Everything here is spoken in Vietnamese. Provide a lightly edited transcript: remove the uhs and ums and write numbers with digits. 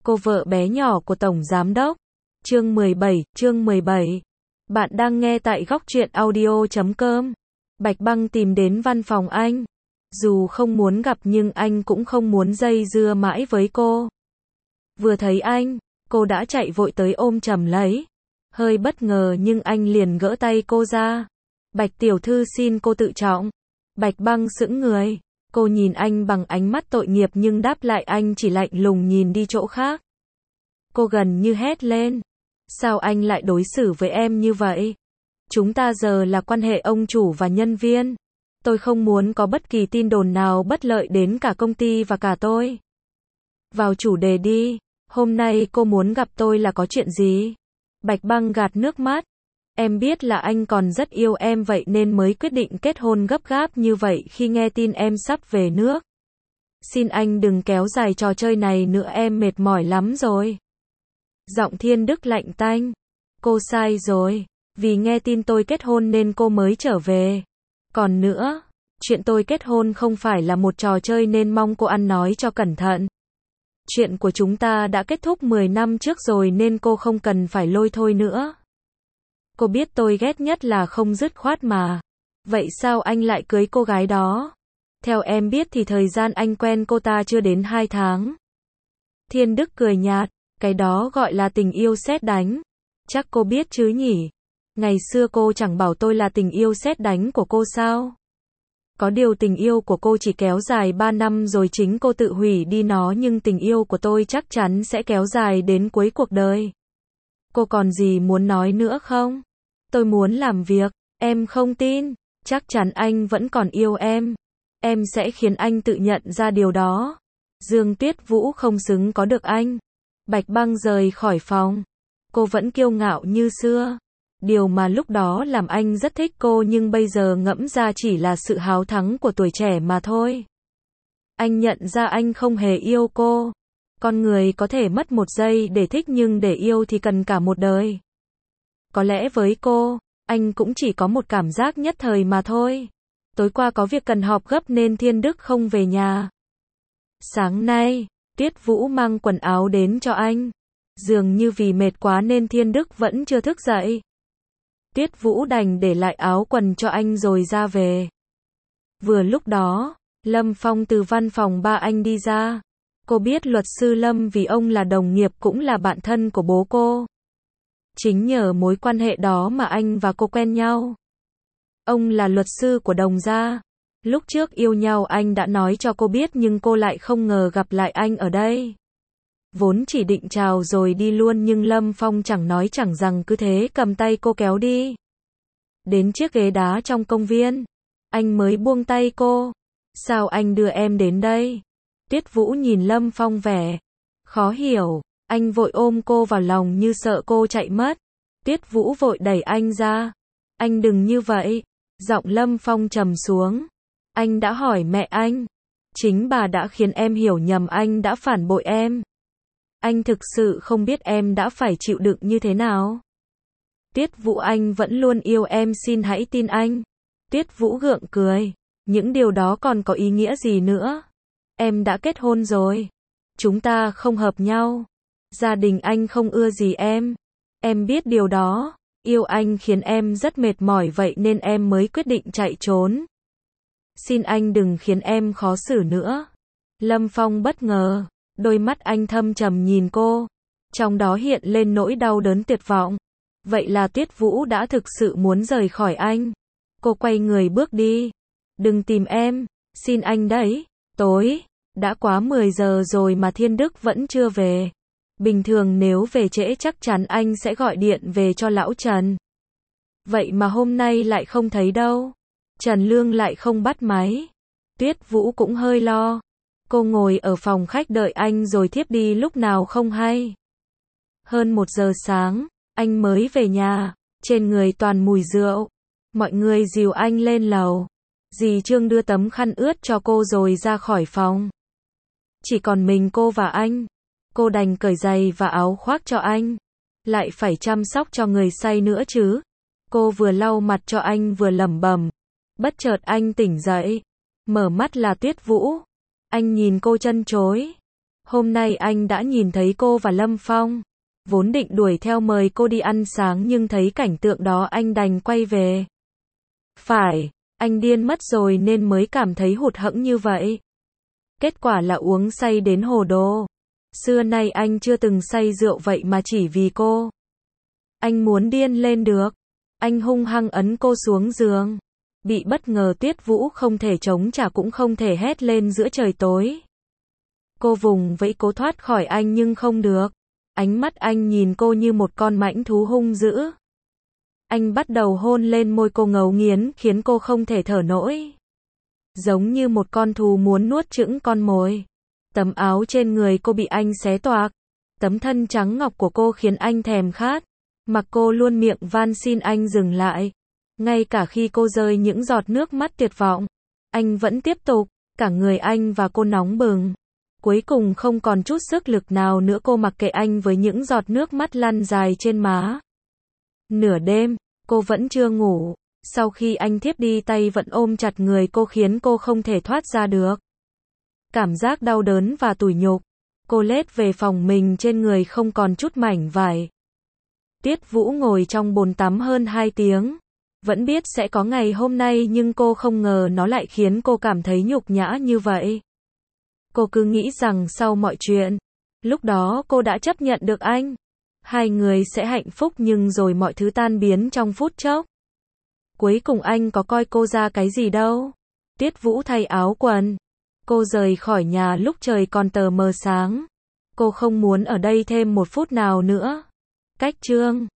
cô vợ bé nhỏ của Tổng Giám Đốc. Chương 17. Bạn đang nghe tại góc truyện audio.com. Bạch Băng tìm đến văn phòng anh. Dù không muốn gặp nhưng anh cũng không muốn dây dưa mãi với cô. Vừa thấy anh, cô đã chạy vội tới ôm chầm lấy. Hơi bất ngờ nhưng anh liền gỡ tay cô ra. Bạch tiểu thư xin cô tự trọng. Bạch Băng sững người. Cô nhìn anh bằng ánh mắt tội nghiệp nhưng đáp lại anh chỉ lạnh lùng nhìn đi chỗ khác. Cô gần như hét lên. Sao anh lại đối xử với em như vậy? Chúng ta giờ là quan hệ ông chủ và nhân viên. Tôi không muốn có bất kỳ tin đồn nào bất lợi đến cả công ty và cả tôi. Vào chủ đề đi. Hôm nay cô muốn gặp tôi là có chuyện gì? Bạch Băng gạt nước mắt. Em biết là anh còn rất yêu em vậy nên mới quyết định kết hôn gấp gáp như vậy khi nghe tin em sắp về nước. Xin anh đừng kéo dài trò chơi này nữa, em mệt mỏi lắm rồi. Giọng Thiên Đức lạnh tanh. Cô sai rồi. Vì nghe tin tôi kết hôn nên cô mới trở về. Còn nữa, chuyện tôi kết hôn không phải là một trò chơi nên mong cô ăn nói cho cẩn thận. Chuyện của chúng ta đã kết thúc 10 năm trước rồi nên cô không cần phải lôi thôi nữa. Cô biết tôi ghét nhất là không dứt khoát mà. Vậy sao anh lại cưới cô gái đó? Theo em biết thì thời gian anh quen cô ta chưa đến 2 tháng. Thiên Đức cười nhạt. Cái đó gọi là tình yêu sét đánh. Chắc cô biết chứ nhỉ? Ngày xưa cô chẳng bảo tôi là tình yêu sét đánh của cô sao? Có điều tình yêu của cô chỉ kéo dài 3 năm rồi chính cô tự hủy đi nó, nhưng tình yêu của tôi chắc chắn sẽ kéo dài đến cuối cuộc đời. Cô còn gì muốn nói nữa không? Tôi muốn làm việc. Em không tin. Chắc chắn anh vẫn còn yêu em. Em sẽ khiến anh tự nhận ra điều đó. Dương Tuyết Vũ không xứng có được anh. Bạch Băng rời khỏi phòng. Cô vẫn kiêu ngạo như xưa. Điều mà lúc đó làm anh rất thích cô nhưng bây giờ ngẫm ra chỉ là sự háo thắng của tuổi trẻ mà thôi. Anh nhận ra anh không hề yêu cô. Con người có thể mất một giây để thích nhưng để yêu thì cần cả một đời. Có lẽ với cô, anh cũng chỉ có một cảm giác nhất thời mà thôi. Tối qua có việc cần họp gấp nên Thiên Đức không về nhà. Sáng nay, Tuyết Vũ mang quần áo đến cho anh. Dường như vì mệt quá nên Thiên Đức vẫn chưa thức dậy. Tuyết Vũ đành để lại áo quần cho anh rồi ra về. Vừa lúc đó, Lâm Phong từ văn phòng ba anh đi ra. Cô biết luật sư Lâm vì ông là đồng nghiệp cũng là bạn thân của bố cô. Chính nhờ mối quan hệ đó mà anh và cô quen nhau. Ông là luật sư của Đồng gia. Lúc trước yêu nhau anh đã nói cho cô biết nhưng cô lại không ngờ gặp lại anh ở đây. Vốn chỉ định chào rồi đi luôn nhưng Lâm Phong chẳng nói chẳng rằng cứ thế cầm tay cô kéo đi. Đến chiếc ghế đá trong công viên, anh mới buông tay cô. Sao anh đưa em đến đây? Tuyết Vũ nhìn Lâm Phong vẻ khó hiểu. Anh vội ôm cô vào lòng như sợ cô chạy mất. Tuyết Vũ vội đẩy anh ra. Anh đừng như vậy. Giọng Lâm Phong trầm xuống. Anh đã hỏi mẹ anh. Chính bà đã khiến em hiểu nhầm, anh đã phản bội em. Anh thực sự không biết em đã phải chịu đựng như thế nào. Tuyết Vũ, anh vẫn luôn yêu em, xin hãy tin anh. Tuyết Vũ gượng cười. Những điều đó còn có ý nghĩa gì nữa? Em đã kết hôn rồi. Chúng ta không hợp nhau. Gia đình anh không ưa gì em. Em biết điều đó. Yêu anh khiến em rất mệt mỏi vậy nên em mới quyết định chạy trốn. Xin anh đừng khiến em khó xử nữa. Lâm Phong bất ngờ. Đôi mắt anh thâm trầm nhìn cô. Trong đó hiện lên nỗi đau đớn tuyệt vọng. Vậy là Tuyết Vũ đã thực sự muốn rời khỏi anh. Cô quay người bước đi. Đừng tìm em. Xin anh đấy. Tối. Đã quá 10 giờ rồi mà Thiên Đức vẫn chưa về. Bình thường nếu về trễ chắc chắn anh sẽ gọi điện về cho lão Trần. Vậy mà hôm nay lại không thấy đâu. Trần Lương lại không bắt máy. Tuyết Vũ cũng hơi lo. Cô ngồi ở phòng khách đợi anh rồi thiếp đi lúc nào không hay. Hơn 1 giờ sáng, anh mới về nhà. Trên người toàn mùi rượu. Mọi người dìu anh lên lầu. Dì Trương đưa tấm khăn ướt cho cô rồi ra khỏi phòng. Chỉ còn mình cô và anh. Cô đành cởi giày và áo khoác cho anh. Lại phải chăm sóc cho người say nữa chứ. Cô vừa lau mặt cho anh vừa lẩm bẩm. Bất chợt anh tỉnh dậy. Mở mắt là Tuyết Vũ. Anh nhìn cô trân trối. Hôm nay anh đã nhìn thấy cô và Lâm Phong. Vốn định đuổi theo mời cô đi ăn sáng nhưng thấy cảnh tượng đó anh đành quay về. Phải, anh điên mất rồi nên mới cảm thấy hụt hẫng như vậy. Kết quả là uống say đến hồ đồ. Xưa nay anh chưa từng say rượu vậy mà chỉ vì cô. Anh muốn điên lên được. Anh hung hăng ấn cô xuống giường. Bị bất ngờ Tuyết Vũ không thể chống trả cũng không thể hét lên giữa trời tối. Cô vùng vẫy cố thoát khỏi anh nhưng không được. Ánh mắt anh nhìn cô như một con mãnh thú hung dữ. Anh bắt đầu hôn lên môi cô ngấu nghiến khiến cô không thể thở nổi. Giống như một con thú muốn nuốt chửng con mồi. Tấm áo trên người cô bị anh xé toạc. Tấm thân trắng ngọc của cô khiến anh thèm khát. Mặc cô luôn miệng van xin anh dừng lại. Ngay cả khi cô rơi những giọt nước mắt tuyệt vọng, anh vẫn tiếp tục. Cả người anh và cô nóng bừng. Cuối cùng không còn chút sức lực nào nữa, cô mặc kệ anh với những giọt nước mắt lăn dài trên má. Nửa đêm, cô vẫn chưa ngủ. Sau khi anh thiếp đi tay vẫn ôm chặt người cô khiến cô không thể thoát ra được. Cảm giác đau đớn và tủi nhục. Cô lết về phòng mình, trên người không còn chút mảnh vải. Tuyết Vũ ngồi trong bồn tắm hơn 2 tiếng. Vẫn biết sẽ có ngày hôm nay nhưng cô không ngờ nó lại khiến cô cảm thấy nhục nhã như vậy. Cô cứ nghĩ rằng sau mọi chuyện, lúc đó cô đã chấp nhận được anh. Hai người sẽ hạnh phúc nhưng rồi mọi thứ tan biến trong phút chốc. Cuối cùng anh có coi cô ra cái gì đâu. Tuyết Vũ thay áo quần. Cô rời khỏi nhà lúc trời còn tờ mờ sáng. Cô không muốn ở đây thêm một phút nào nữa. Cách chương